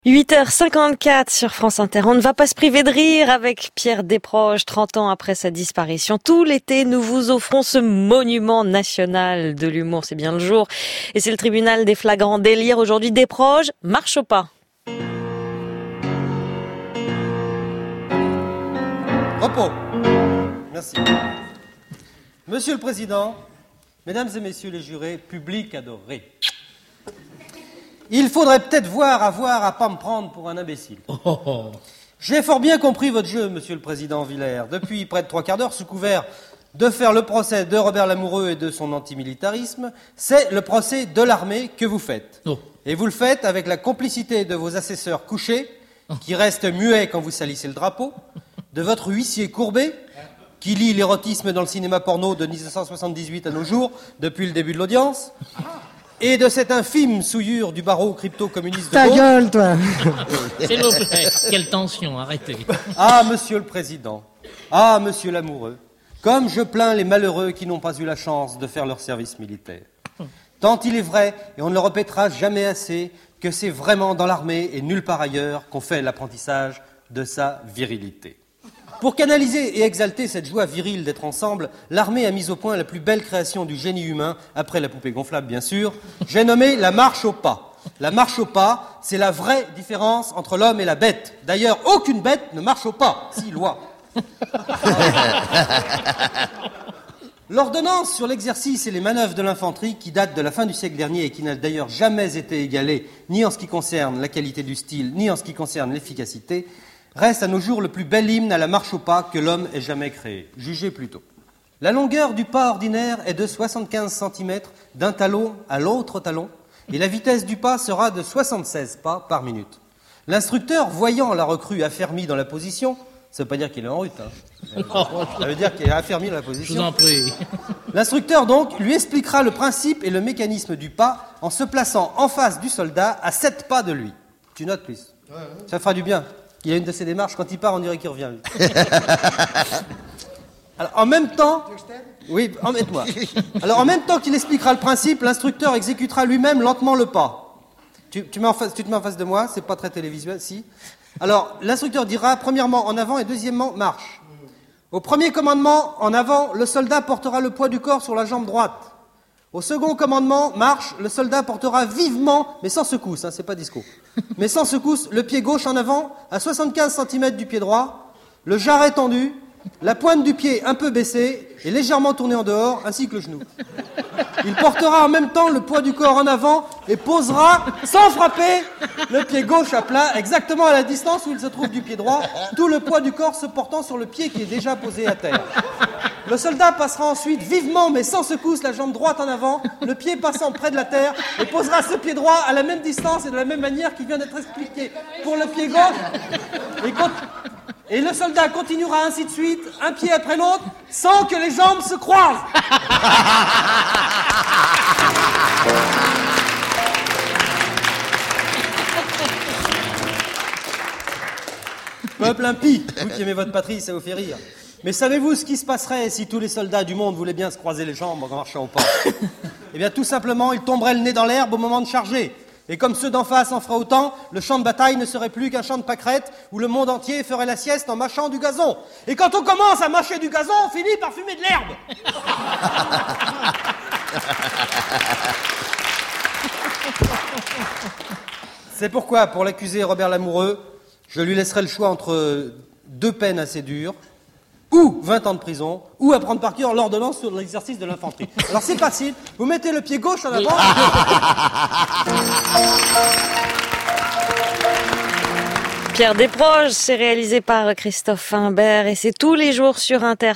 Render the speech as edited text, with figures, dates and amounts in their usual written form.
8h54 sur France Inter. On ne va pas se priver de rire avec Pierre Desproges, 30 ans après sa disparition. Tout l'été, nous vous offrons ce monument national de l'humour. C'est bien le jour. Et c'est le tribunal des flagrants délires. Aujourd'hui, Desproges marche au pas. Repos. Merci. Monsieur le Président, Mesdames et Messieurs les jurés, public adoré. Il faudrait peut-être avoir à pas me prendre pour un imbécile. J'ai fort bien compris votre jeu, Monsieur le Président Villers. Depuis près de 3/4 d'heure, sous couvert de faire le procès de Robert Lamoureux et de son antimilitarisme, c'est le procès de l'armée que vous faites. Et vous le faites avec la complicité de vos assesseurs couchés, qui restent muets quand vous salissez le drapeau, de votre huissier Courbet, qui lit l'érotisme dans le cinéma porno de 1978 à nos jours, depuis le début de l'audience, et de cette infime souillure du barreau crypto-communiste de Ta gueule, toi. S'il vous plaît, quelle tension, arrêtez. Ah, Monsieur le Président, ah, Monsieur Lamoureux, comme je plains les malheureux qui n'ont pas eu la chance de faire leur service militaire. Tant il est vrai, et on ne le répétera jamais assez, que c'est vraiment dans l'armée et nulle part ailleurs qu'on fait l'apprentissage de sa virilité. Pour canaliser et exalter cette joie virile d'être ensemble, l'armée a mis au point la plus belle création du génie humain, après la poupée gonflable bien sûr, j'ai nommé la marche au pas. La marche au pas, c'est la vraie différence entre l'homme et la bête. D'ailleurs, aucune bête ne marche au pas, si, loi. L'ordonnance sur l'exercice et les manœuvres de l'infanterie, qui date de la fin du siècle dernier et qui n'a d'ailleurs jamais été égalée, ni en ce qui concerne la qualité du style, ni en ce qui concerne l'efficacité, reste à nos jours le plus bel hymne à la marche au pas que l'homme ait jamais créé. Jugez plutôt. La longueur du pas ordinaire est de 75 cm d'un talon à l'autre talon, et la vitesse du pas sera de 76 pas par minute. L'instructeur, voyant la recrue affermie dans la position, ça ne veut pas dire qu'il est en route, ça veut dire qu'il est affermi dans la position. Je vous en prie. L'instructeur, donc, lui expliquera le principe et le mécanisme du pas en se plaçant en face du soldat à 7 pas de lui. Tu notes, plus. Ça fera du bien. Il y a une de ces démarches, quand il part, on dirait qu'il revient. Alors, en même temps... Oui, emmène-moi. Alors, en même temps qu'il expliquera le principe, l'instructeur exécutera lui-même lentement le pas. Tu te mets en face de moi, c'est pas très télévisuel, si. Alors, l'instructeur dira, premièrement, en avant, et deuxièmement, marche. Au premier commandement, en avant, le soldat portera le poids du corps sur la jambe droite. Au second commandement, marche, le soldat portera vivement, mais sans secousse, c'est pas disco, mais sans secousse, le pied gauche en avant, à 75 cm du pied droit, le jarret tendu, la pointe du pied un peu baissée et légèrement tournée en dehors, ainsi que le genou. Il portera en même temps le poids du corps en avant et posera, sans frapper, le pied gauche à plat, exactement à la distance où il se trouve du pied droit, tout le poids du corps se portant sur le pied qui est déjà posé à terre. Le soldat passera ensuite vivement mais sans secousse la jambe droite en avant, le pied passant près de la terre, et posera ce pied droit à la même distance et de la même manière qui vient d'être expliqué pour le pied gauche. Et le soldat continuera ainsi de suite, un pied après l'autre, sans que les jambes se croisent. Peuple impie, vous qui aimez votre patrie, ça vous fait rire. Mais savez-vous ce qui se passerait si tous les soldats du monde voulaient bien se croiser les jambes en marchant au pas ? Eh bien, tout simplement, ils tomberaient le nez dans l'herbe au moment de charger. Et comme ceux d'en face en feraient autant, le champ de bataille ne serait plus qu'un champ de pâquerettes où le monde entier ferait la sieste en mâchant du gazon. Et quand on commence à mâcher du gazon, on finit par fumer de l'herbe. C'est pourquoi, pour l'accuser Robert Lamoureux, je lui laisserai le choix entre 2 peines assez dures, ou 20 ans de prison, ou apprendre par cœur l'ordonnance sur l'exercice de l'infanterie. Alors c'est facile, vous mettez le pied gauche en avant. Pierre Desproges, c'est réalisé par Christophe Imbert et c'est tous les jours sur Inter.